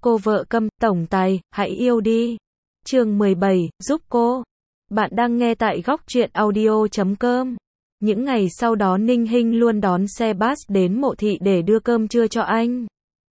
Cô vợ câm, tổng tài, hãy yêu đi. Chương 17, giúp cô. Bạn đang nghe tại góc truyện audio.com. Những ngày sau đó Ninh Hinh luôn đón xe bus đến Mộ Thị để đưa cơm trưa cho anh.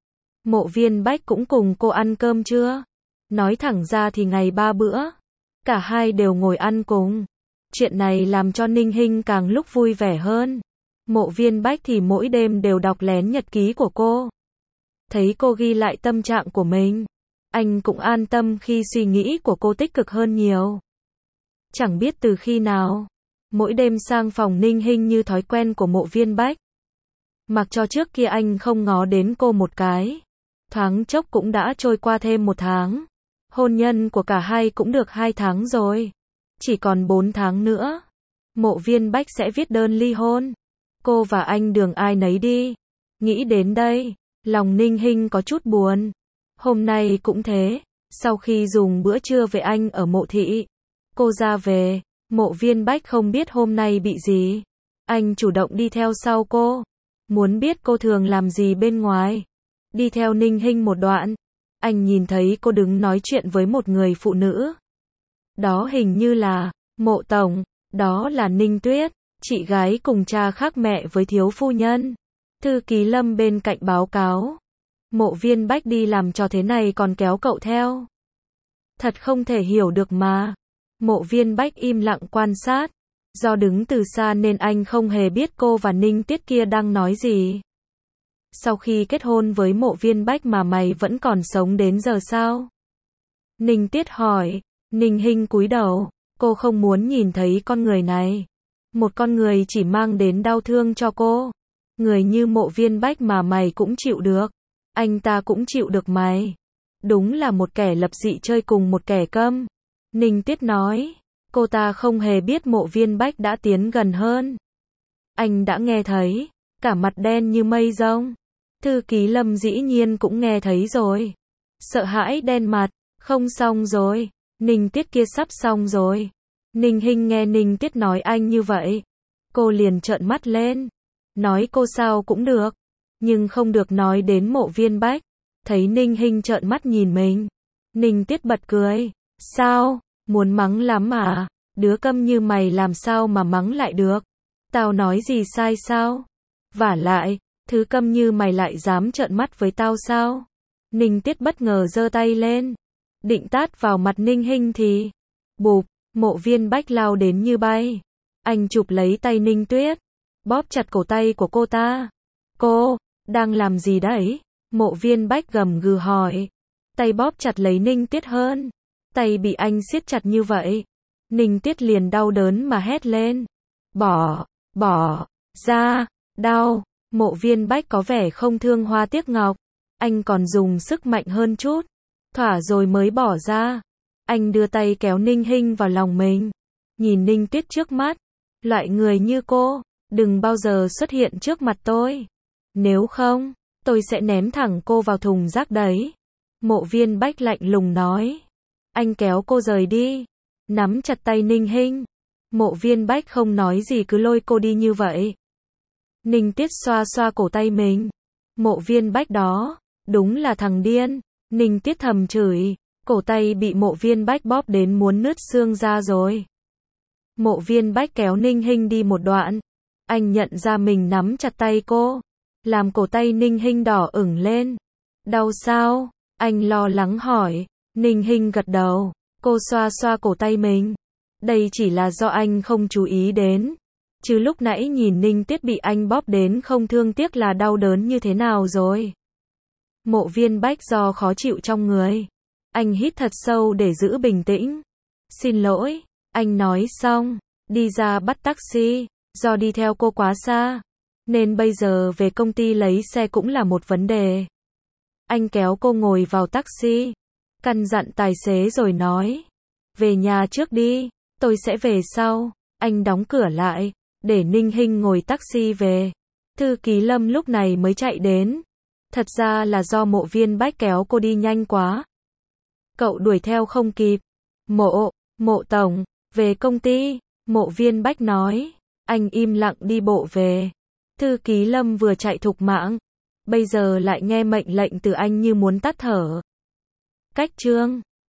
Mộ Viên Bách cũng cùng cô ăn cơm trưa. Nói thẳng ra thì ngày 3 bữa. Cả hai đều ngồi ăn cùng. Chuyện này làm cho Ninh Hinh càng lúc vui vẻ hơn. Mộ Viên Bách thì mỗi đêm đều đọc lén nhật ký của cô. Thấy cô ghi lại tâm trạng của mình, anh cũng an tâm khi suy nghĩ của cô tích cực hơn nhiều. Chẳng biết từ khi nào, mỗi đêm sang phòng Ninh Hinh như thói quen của Mộ Viên Bách. Mặc cho trước kia anh không ngó đến cô một cái, thoáng chốc cũng đã trôi qua thêm 1 tháng. Hôn nhân của cả hai cũng được 2 tháng rồi. Chỉ còn 4 tháng nữa, Mộ Viên Bách sẽ viết đơn ly hôn. Cô và anh đường ai nấy đi. Nghĩ đến đây, lòng Ninh Hinh có chút buồn. Hôm nay cũng thế, sau khi dùng bữa trưa với anh ở Mộ Thị, cô ra về, Mộ Viên Bách không biết hôm nay bị gì. Anh chủ động đi theo sau cô, muốn biết cô thường làm gì bên ngoài. Đi theo Ninh Hinh một đoạn, anh nhìn thấy cô đứng nói chuyện với một người phụ nữ. Đó hình như là Mộ Tổng, đó là Ninh Tuyết, chị gái cùng cha khác mẹ với thiếu phu nhân. Thư ký Lâm bên cạnh báo cáo. Mộ Viên Bách đi làm cho thế này còn kéo cậu theo. Thật không thể hiểu được mà. Mộ Viên Bách im lặng quan sát. Do đứng từ xa nên anh không hề biết cô và Ninh Tuyết kia đang nói gì. Sau khi kết hôn với Mộ Viên Bách mà mày vẫn còn sống đến giờ sao? Ninh Tuyết hỏi. Ninh Hinh cúi đầu. Cô không muốn nhìn thấy con người này. Một con người chỉ mang đến đau thương cho cô. Người như Mộ Viên Bách mà mày cũng chịu được. Anh ta cũng chịu được mày. Đúng là một kẻ lập dị chơi cùng một kẻ câm. Ninh Tuyết nói. Cô ta không hề biết Mộ Viên Bách đã tiến gần hơn. Anh đã nghe thấy. Cả mặt đen như mây rông. Thư ký Lâm dĩ nhiên cũng nghe thấy rồi. Sợ hãi đen mặt. Không xong rồi. Ninh Tuyết kia sắp xong rồi. Ninh Hinh nghe Ninh Tuyết nói anh như vậy. Cô liền trợn mắt lên. Nói cô sao cũng được. Nhưng không được nói đến Mộ Viên Bách. Thấy Ninh Hinh trợn mắt nhìn mình. Ninh Tuyết bật cười. Sao? Muốn mắng lắm à? Đứa câm như mày làm sao mà mắng lại được? Tao nói gì sai sao? Vả lại, thứ câm như mày lại dám trợn mắt với tao sao? Ninh Tuyết bất ngờ giơ tay lên. Định tát vào mặt Ninh Hinh thì... Bụp, Mộ Viên Bách lao đến như bay. Anh chụp lấy tay Ninh Tuyết. Bóp chặt cổ tay của cô ta. Cô, đang làm gì đấy? Mộ Viên Bách gầm gừ hỏi. Tay bóp chặt lấy Ninh Tuyết hơn. Tay bị anh siết chặt như vậy. Ninh Tuyết liền đau đớn mà hét lên. Bỏ ra, đau. Mộ Viên Bách có vẻ không thương hoa tiếc ngọc. Anh còn dùng sức mạnh hơn chút. Thỏa rồi mới bỏ ra. Anh đưa tay kéo Ninh Hinh vào lòng mình. Nhìn Ninh Tuyết trước mắt. Loại người như cô, đừng bao giờ xuất hiện trước mặt tôi. Nếu không, tôi sẽ ném thẳng cô vào thùng rác đấy. Mộ Viên Bách lạnh lùng nói. Anh kéo cô rời đi. Nắm chặt tay Ninh Hinh. Mộ Viên Bách không nói gì cứ lôi cô đi như vậy. Ninh Tuyết xoa xoa cổ tay mình. Mộ Viên Bách đó, đúng là thằng điên. Ninh Tuyết thầm chửi. Cổ tay bị Mộ Viên Bách bóp đến muốn nứt xương ra rồi. Mộ Viên Bách kéo Ninh Hinh đi một đoạn. Anh nhận ra mình nắm chặt tay cô. Làm cổ tay Ninh Hinh đỏ ửng lên. Đau sao? Anh lo lắng hỏi. Ninh Hinh gật đầu. Cô xoa xoa cổ tay mình. Đây chỉ là do anh không chú ý đến. Chứ lúc nãy nhìn Ninh Tuyết bị anh bóp đến không thương tiếc là đau đớn như thế nào rồi. Mộ Viên Bách do khó chịu trong người. Anh hít thật sâu để giữ bình tĩnh. Xin lỗi. Anh nói xong. Đi ra bắt taxi. Do đi theo cô quá xa. Nên bây giờ về công ty lấy xe cũng là một vấn đề. Anh kéo cô ngồi vào taxi. Căn dặn tài xế rồi nói. Về nhà trước đi. Tôi sẽ về sau. Anh đóng cửa lại. Để Ninh Hinh ngồi taxi về. Thư ký Lâm lúc này mới chạy đến. Thật ra là do Mộ Viên Bách kéo cô đi nhanh quá. Cậu đuổi theo không kịp. Mộ Tổng, về công ty. Mộ Viên Bách nói. Anh im lặng đi bộ về. Thư ký Lâm vừa chạy thục mạng. Bây giờ lại nghe mệnh lệnh từ anh như muốn tắt thở. cách Trương